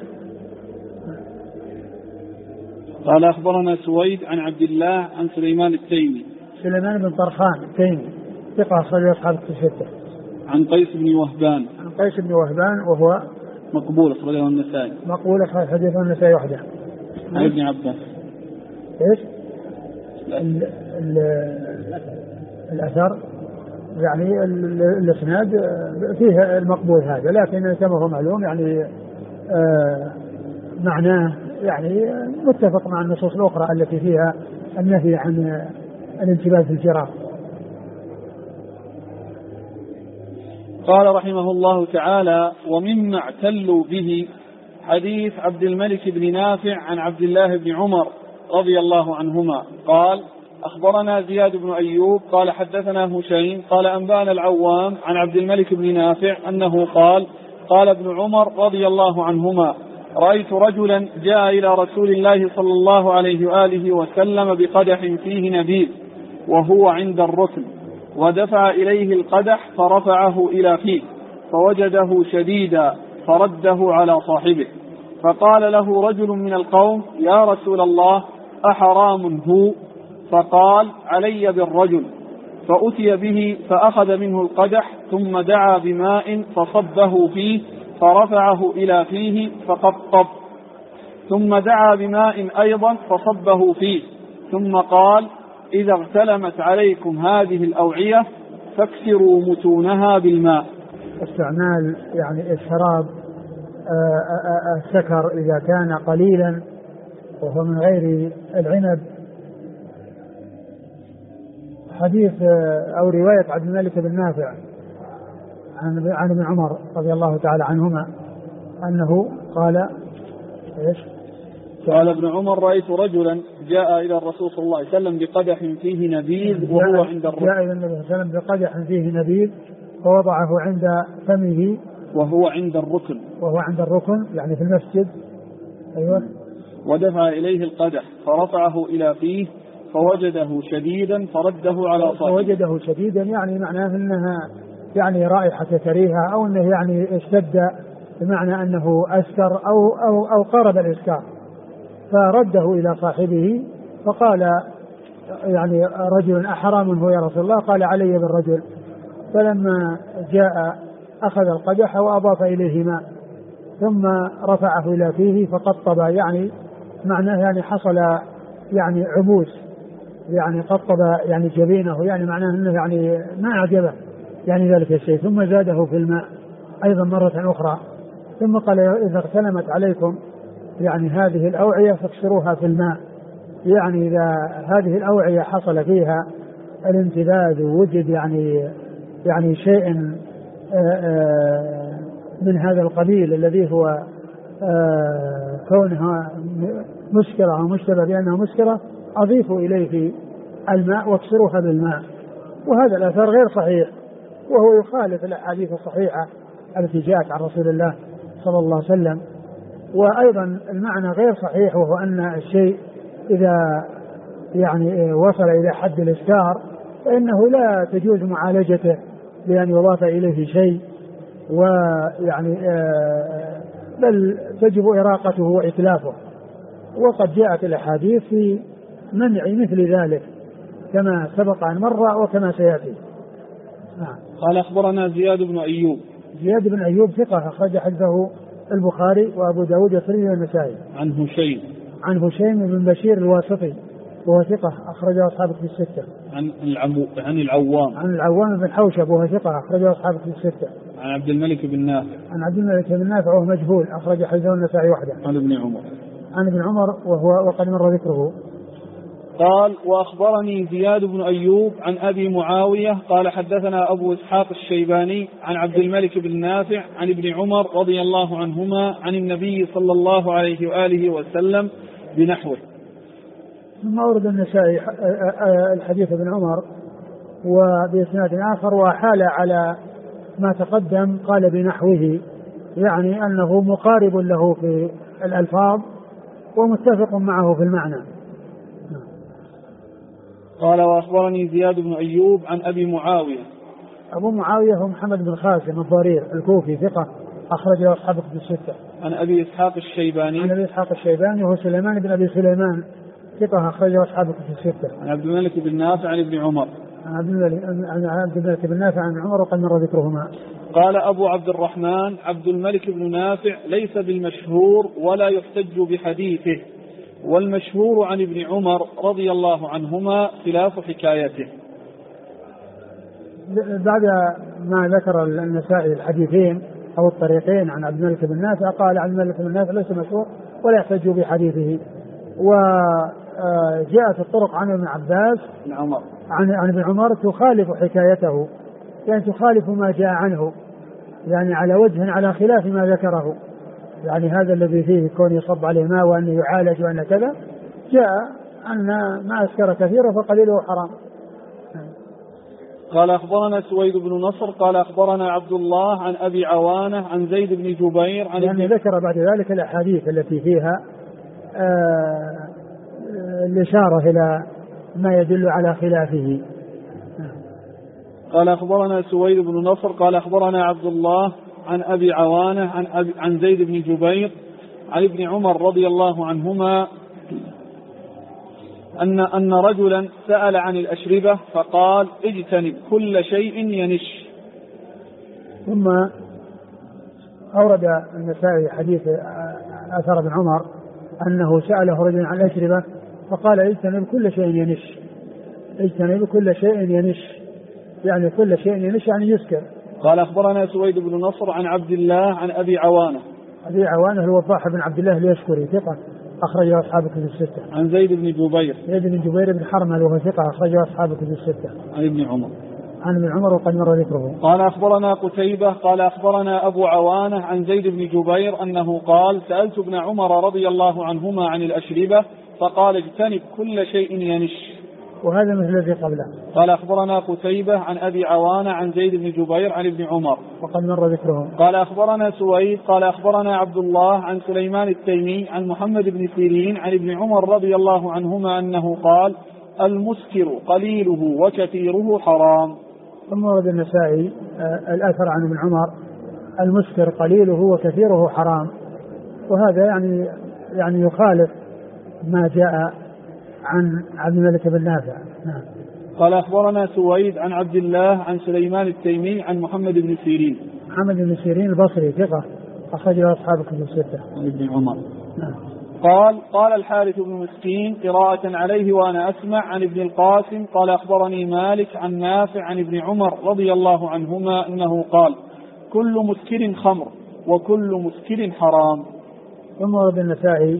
قال أخبرنا سويد عن عبد الله عن سليمان التيمي.
سليمان بن طرخان التيمي ثقة أخرج أصحاب الستة.
عن قيس بن وهبان.
عن قيس بن وهبان وهو
مقبول أخرجه النسائي.
مقبول أخرج حديثه النسائي وحده.
عن ابن عباس.
إيش؟ الأثر يعني الإسناد فيه المقبول هذا، لكن كما هو معلوم يعني معناه يعني متفق مع النصوص الأخرى التي فيها النهي عن الانتباه في الجرار.
قال رحمه الله تعالى: ومما اعتلوا به حديث عبد الملك بن نافع عن عبد الله بن عمر رضي الله عنهما قال أخبرنا زياد بن أيوب قال حدثنا هشيم قال أنبانا العوام عن عبد الملك بن نافع أنه قال قال ابن عمر رضي الله عنهما رأيت رجلا جاء إلى رسول الله صلى الله عليه وآله وسلم بقدح فيه نبيذ وهو عند الركن، ودفع إليه القدح فرفعه إلى فيه فوجده شديدا فرده على صاحبه، فقال له رجل من القوم يا رسول الله أحرام هو؟ فقال علي بالرجل، فأتي به فأخذ منه القدح ثم دعا بماء فصبه فيه فرفعه إلى فيه فقطب، ثم دعا بماء أيضا فصبه فيه، ثم قال إذا اغتلمت عليكم هذه الأوعية فاكسروا متونها بالماء.
استعمال يعني الشراب السكر إذا كان قليلا وهو من غير العنب. حديث أو رواية عبد الملك بن نافع عن ابن عمر رضي الله تعالى عنهما أنه قال إيش؟
قال ابن عمر رأيت رجلا جاء إلى الرسول صلى الله عليه وسلم بقدح فيه نبيذ وهو عند الركن.
جاء إلى النبي صلى الله عليه وسلم بقدح فيه نبيذ فوضعه عند فمه
وهو عند الركن.
وهو عند الركن يعني في المسجد. أيوة.
ودفع إليه القدح فرفعه إلى فيه فوجده شديدا فرده على صاحبه.
فوجده شديدا يعني معناه أنها يعني رائحة كريهة أو أنه يعني اشتد بمعنى أنه أسكر أو قارب الإسكار، فرده إلى صاحبه فقال يعني رجل أحرام هو يا رسول الله؟ قال علي بالرجل. فلما جاء أخذ القدح وأضاف إليه ماء ثم رفعه إلى فيه فقطب، يعني معناه يعني حصل يعني عبوس، يعني قطب يعني جبينه، يعني معناه أنه يعني ما أعجبه يعني ذلك الشيء، ثم زاده في الماء أيضا مرة أخرى، ثم قال إذا اغتنمت عليكم يعني هذه الأوعية فاكسروها في الماء، يعني إذا هذه الأوعية حصل فيها الامتداد ووجد يعني شيء من هذا القبيل الذي هو كونها مسكرة أو مشتبه بأنها مسكرة، أضيفوا إليه الماء واكسروها بالماء. وهذا الأثر غير صحيح وهو يخالف الأحاديث الصحيحة التي جاءت عن رسول الله صلى الله عليه وسلم. وأيضا المعنى غير صحيح وهو أن الشيء إذا يعني وصل إلى حد الإسكار فإنه لا تجوز معالجته بأن يضاف إليه شيء، ويعني بل تجب إراقته وإتلافه. وقد جاءت الأحاديث في منع مثل ذلك كما سبق أن مر وكما سيأتي.
قال أخبرنا زياد بن أيوب.
زياد بن أيوب ثقة أخرج حديثه البخاري وأبو داود والترمذي والنسائي.
عن
هشيم بن بشير الواسطي وهو ثقة أخرجه أصحاب الكتب الستة.
عن العوام
بن حوشب وهو ثقة أخرجه أصحاب الكتب الستة.
عن عبد الملك بن نافع
وهو مجهول أخرج حديثه النسائي وحده. عن ابن عمر وقد مر ذكره.
قال وأخبرني زياد بن أيوب عن أبي معاوية قال حدثنا أبو إسحاق الشيباني عن عبد الملك بن نافع عن ابن عمر رضي الله عنهما عن النبي صلى الله عليه وآله وسلم بنحوه.
ثم أورد النسائي الحديث ابن عمر وبإسناد آخر وحال على ما تقدم قال بنحوه، يعني أنه مقارب له في الألفاظ ومتفق معه في المعنى.
قال وأخبرني زياد بن أيوب عن أبي معاوية.
أبو معاوية هو محمد بن خاسم الضرير الكوفي ثقة أخرج له أصحاب الكتب الستة.
عن أبي إسحاق الشيباني
وهو سليمان بن أبي سليمان ثقة أخرج له أصحاب الكتب الستة.
عن عبد الملك بن نافع عن ابن عمر.
عن عبد الملك بن نافع عن عمر وقد مر ذكرهما.
قال أبو عبد الرحمن عبد الملك بن نافع ليس بالمشهور ولا يحتج بحديثه، والمشهور عن ابن عمر رضي الله عنهما خلاف حكايته.
بعد ما ذكر النسائي الحديثين أو الطريقين عن عبد الملك بن نافع قال عبد الملك بن نافع ليس مشهور ولا يحتج بحديثه. وجاءت الطرق عن ابن عباس عن ابن عمر تخالف حكايته، يعني تخالف ما جاء عنه، يعني على وجه على خلاف ما ذكره، يعني هذا الذي فيه كون يصب عليه ماء وأنه يعالج وأن كذا، جاء أن ما أسكر كثيرا فقليله حرام.
قال أخبرنا سويد بن نصر قال أخبرنا عبد الله عن أبي عوانة عن زيد بن جبير عن
يعني ذكر بعد ذلك الأحاديث التي فيها الإشارة إلى ما يدل على خلافه.
قال أخبرنا سويد بن نصر قال أخبرنا عبد الله عن أبي عوانة عن زيد بن جبير عن ابن عمر رضي الله عنهما أن رجلا سأل عن الأشربة فقال اجتنب كل شيء ينش.
ثم أورد النسائي حديث أثر ابن عمر أنه سأله رجل عن الأشربة فقال اجتنب كل شيء ينش. اجتنب كل شيء ينش يعني كل شيء ينش يعني يسكر.
قال أخبرنا سويد بن نصر عن عبد الله عن أبي عوانة.
أبي عوانة هو الوضاح بن عبد الله اليشكري ثقة أخرجه أصحاب الكتب الستة.
عن زيد بن جبير.
زيد بن جبير بن حرمل وهو ثقة أخرجه أصحاب الكتب الستة.
عن ابن عمر.
عن ابن عمر وقد مر ذكره.
قال أخبرنا قتيبة قال أخبرنا أبو عوانة عن زيد بن جبير أنه قال سألت ابن عمر رضي الله عنهما عن الأشربة فقال اجتنب كل شيء ينش.
وهذا مثل الذي قبله.
قال أخبرنا قتيبة عن أبي عوانة عن زيد بن جبير عن ابن عمر
وقد مر ذكره.
قال أخبرنا سويد قال أخبرنا عبد الله عن سليمان التيمي عن محمد بن سيرين عن ابن عمر رضي الله عنهما أنه قال المسكر قليله وكثيره حرام.
ثم ورد النسائي الأثر عن ابن عمر المسكر قليله وكثيره حرام، وهذا يعني يخالف ما جاء عن عبد الملك بن نافع. نعم.
قال أخبرنا سويد عن عبد الله عن سليمان التيمي عن محمد بن سيرين.
محمد بن سيرين البصري ثقة أخرجه أصحاب الكتب الستة.
عن ابن عمر.
نعم.
قال الحارث بن مسكين قراءة عليه وأنا أسمع عن ابن القاسم قال أخبرني مالك عن نافع عن ابن عمر رضي الله عنهما أنه قال كل مسكر خمر وكل مسكر حرام.
ثم ورد النسائي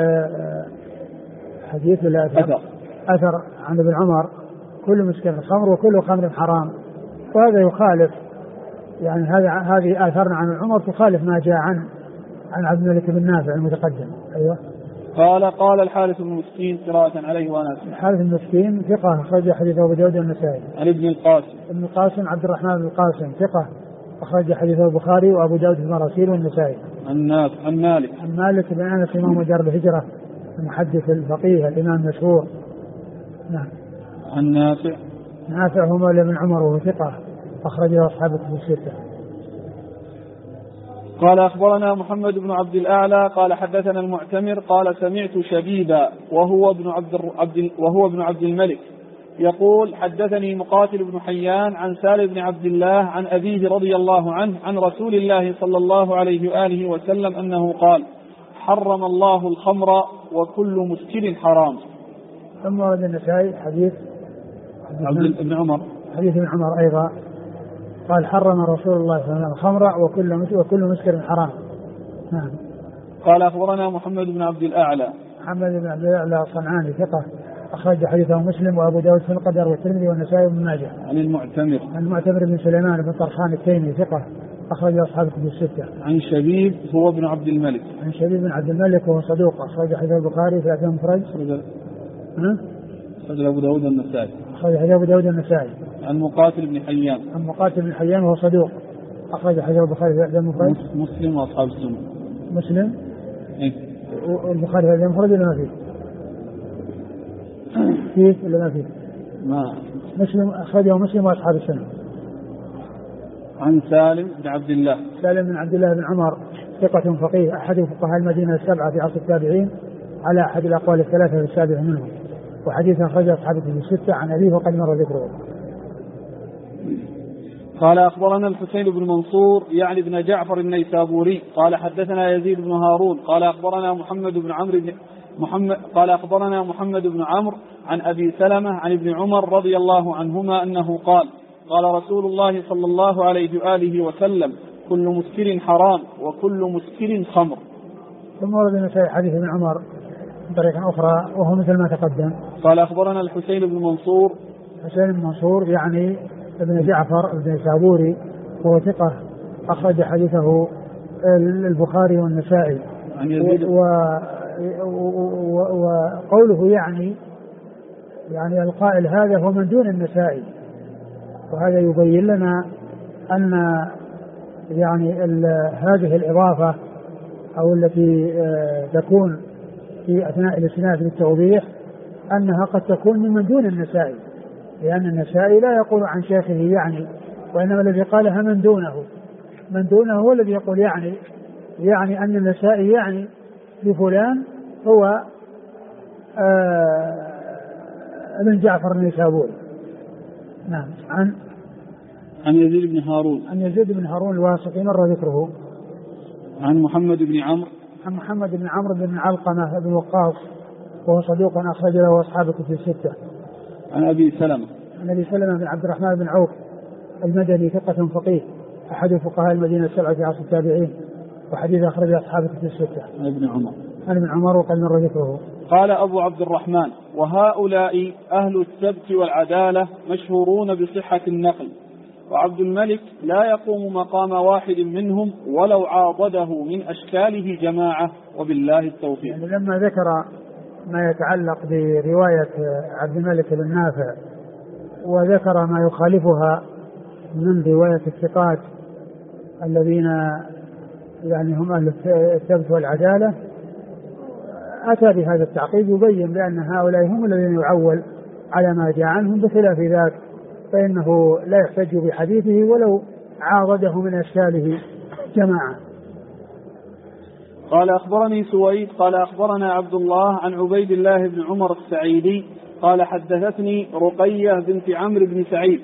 حديث أثر عن ابن عمر كل مسكر خمر وكل خمر حرام، وهذا يخالف يعني هذه آثارنا عن عمر تخالف ما جاء عن عبد الملك بن نافع المتقدم. أيوة.
قال الحارث بن مسكين قراءة عليه وأنا أسمع.
الحارث بن مسكين ثقة أخرج حديث أبو داود والنسائي.
عن ابن القاسم.
ابن القاسم عبد الرحمن بن القاسم ثقة أخرج حديث البخاري وأبو داود في المراسيل والنسائي.
عن
مالك بن أنس إمام دار الهجرة المحدث الفقيه الإمام المشهور. نعم.
عن
نافع هو مولى بن عمر وهو ثقة أخرجه أصحاب الكتب الستة.
قال أخبرنا محمد بن عبد الأعلى قال حدثنا المعتمر قال سمعت شبيبا وهو ابن عبد الملك يقول حدثني مقاتل بن حيان عن سالم بن عبد الله عن أبيه رضي الله عنه عن رسول الله صلى الله عليه وآله وسلم أنه قال حرم الله الخمر وكل مسكر حرام.
ثم ورد النسائي حديث
ابن عمر
أيضا قال حرم رسول الله صلى الله عليه وسلم الخمر وكل مسكر حرام. نعم.
قال أخبرنا محمد بن عبد الأعلى
الصنعاني ثقة أخرج حديثه مسلم وأبو داود في القدر والترمذي والنسائي وابن ماجه.
عن المعتمر
بن سليمان بن طرخان التيمي ثقة أخرج أصحاب الكتب الستة.
عن شبيب هو ابن عبد الملك.
عن شبيب بن عبد الملك وهو صدوق أخرج حديث البخاري في الأدب المفرد.
أخرج أبو داود النسائي.
أخرج حديث أبو داود النسائي.
عن مقاتل بن حيان
وهو صدوق أخرج حديث البخاري في الأدب المفرد.
مسلم وأصحاب السنة.
مسلم. البخاري في الأدب المفرد ولا ما فيه ولا ما فيه؟
ما
مسلم أخرجه مسلم وأصحاب السنة.
عن سالم بن عبد الله بن عمر ثقة فقيه أحد فقهاء المدينة السبعة في عصر التابعين على أحد الأقوال الثلاثة السابعة منهم، وحديث أخرج أصحاب الكتب الستة عن أبيه وقد مر ذكره. قال أخبرنا الحسين بن منصور يعني ابن جعفر النيسابوري قال حدثنا يزيد بن هارون قال أخبرنا محمد بن عمرو عن أبي سلمة عن ابن عمر رضي الله عنهما أنه قال رسول الله صلى الله عليه وآله وسلم كل مسكر حرام وكل مسكر خمر.
ثم ورد النسائي حديث ابن عمر بطريقة أخرى وهو مثل ما تقدم.
قال أخبرنا الحسين بن منصور
يعني ابن جعفر ابن سابوري وهو ثقة أخرج حديثه البخاري والنسائي. وقوله يعني القائل هذا هو من دون النسائي، وهذا يبين لنا أن يعني هذه الإضافة أو التي تكون في أثناء الإسناد للتوضيح أنها قد تكون من دون النسائي، لأن النسائي لا يقول عن شيخه يعني، وإنما الذي قالها من دونه هو الذي يقول يعني أن النسائي يعني لفلان هو ابن جعفر النيسابوري. نعم.
عن يزيد بن هارون.
عن يزيد بن هارون الواسطي مر ذكره.
عن محمد بن عمرو.
عن محمد بن عمرو بن علقمة بن وقاص وهو صدوق أخرج له أصحاب الكتب الستة.
عن أبي سلمة.
عن أبي سلمة بن عبد الرحمن بن عوف المدني ثقة فقيه أحد فقهاء المدينة السبعة في عصر التابعين، وحديث أخرج أصحاب الكتب الستة.
عن ابن عمر.
عن ابن عمر وقد مر ذكره.
قال أبو عبد الرحمن: وهؤلاء أهل الثبت والعدالة مشهورون بصحة النقل، وعبد الملك لا يقوم مقام واحد منهم ولو عاضده من أشكاله جماعة، وبالله التوفيق.
يعني لما ذكر ما يتعلق برواية عبد الملك بن نافع وذكر ما يخالفها من رواية الثقات الذين يعني هم أهل الثبت والعدالة، أتى بهذا التعقيب يبين بأن هؤلاء هم الذين يعول على ما جاء عنهم، بخلاف ذاك فإنه لا يحتج بحديثه ولو عاضده من أشكاله جماعة.
قال أخبرني سويد قال أخبرنا عبد الله عن عبيد الله بن عمر السعيدي قال حدثتني رقية بنت عمرو بن سعيد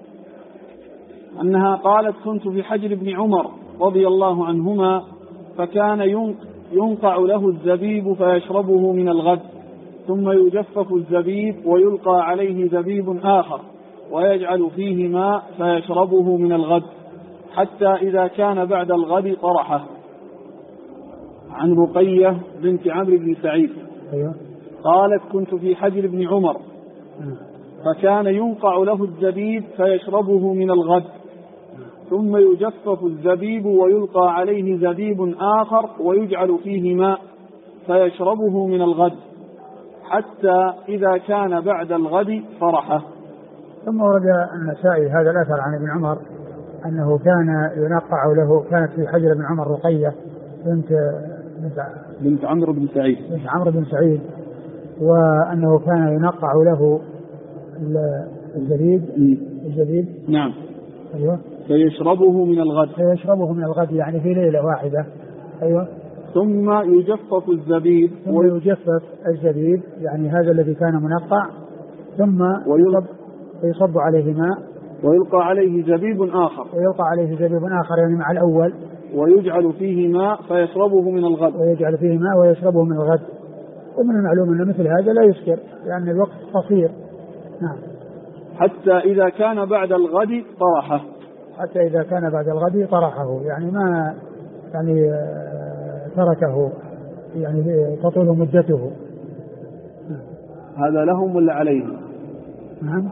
أنها قالت: كنت في حجر بن عمر رضي الله عنهما، فكان ينقع له الزبيب فيشربه من الغد، ثم يجفف الزبيب ويلقى عليه زبيب آخر ويجعل فيه ماء فيشربه من الغد، حتى إذا كان بعد الغد طرحه. عن رقية بنت عمرو بن سعيد قالت: كنت في حجر بن عمر، فكان ينقع له الزبيب فيشربه من الغد، ثم يجفف الزبيب ويلقى عليه زبيب آخر ويجعل فيه ماء فيشربه من الغد، حتى إذا كان بعد الغد فرحه.
ثم ورد النسائي هذا الأثر عن ابن عمر أنه كان ينقع له، كانت في حجر بن عمر رقية
بنت عمرو بن سعيد
وأنه كان ينقع له الزبيب.
نعم.
أيوة.
فيشربه من الغد
يعني في ليلة واحدة. أيوة.
ثم يجفف
الزبيب يعني هذا الذي كان منقع، ثم يصب عليه ماء
ويلقى عليه زبيب آخر
يعني مع الأول،
ويجعل فيه ماء فيشربه من الغد.
ومن المعلوم أن مثل هذا لا يسكر لأن الوقت قصير. نعم.
حتى إذا كان بعد الغد طرحه يعني ما يعني تركه يعني تطول مدته. هذا لهم ولا عليهم؟
نعم.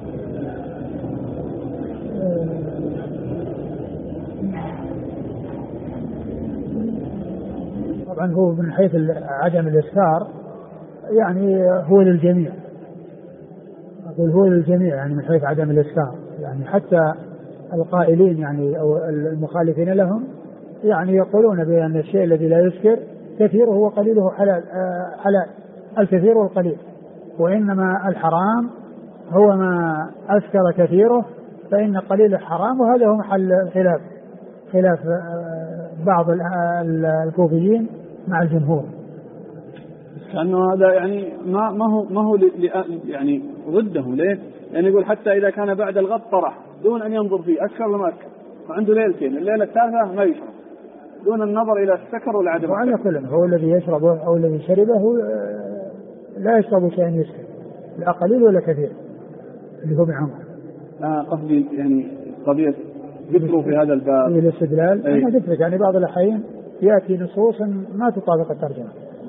طبعا هو من حيث عدم الإسكار يعني هو للجميع، أقول هو للجميع يعني من حيث عدم الإسكار، يعني حتى القائلين يعني أو المخالفين لهم يعني يقولون بأن الشيء الذي لا يسكر كثيره وقليله حلال، الكثير والقليل، وإنما الحرام هو ما أسكر كثيره فإن قليل الحرام، وهذا هو محل خلاف بعض الكوفيين مع الجمهور.
كأنه هذا يعني ما هو يعني ضدهم. ليه؟ يعني يقول حتى إذا كان بعد الغد طرح دون أن ينظر فيه أسكر ولا ما أسكر، وعنده ليلتين، الليلة الثالثة ما يشرب دون النظر إلى السكر ولا عدم.
وعلى كل هو الذي يشربه أو الذي شربه لا يشرب شيئا يسكر، لا قليل ولا كثير، اللي هو بعمر.
قصدي يعني قضية ذكروا في هذا الباب
في الاستدلال أنا ذكرت يعني بعض الأحيان يأتي نصوص ما تطابق الترجمة.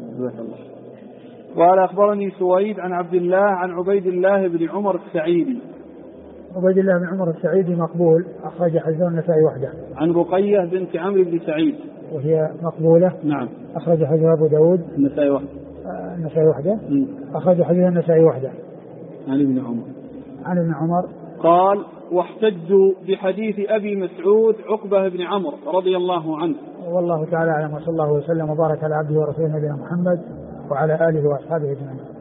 قال أخبرني سويد عن عبد الله عن عبيد الله بن عمر السعيدي.
عبيد الله بن عمر السعيدي مقبول، أخرج حديثه النسائي وحده.
عن رقية بنت عمرو بن سعيد.
وهي مقبولة.
نعم.
أخرج حديث أبو داود
النسائي وحده.
النسائي وحده. أخرج حديث النسائي وحده.
عن ابن عمر.
عن ابن عمر
قال: واحتجوا بحديث أبي مسعود عقبة بن عمرو رضي الله عنه.
والله تعالى أعلم، وصلى الله وسلم وبارك على عبده ورسوله نبينا محمد وعلى آله وأصحابه أجمعين.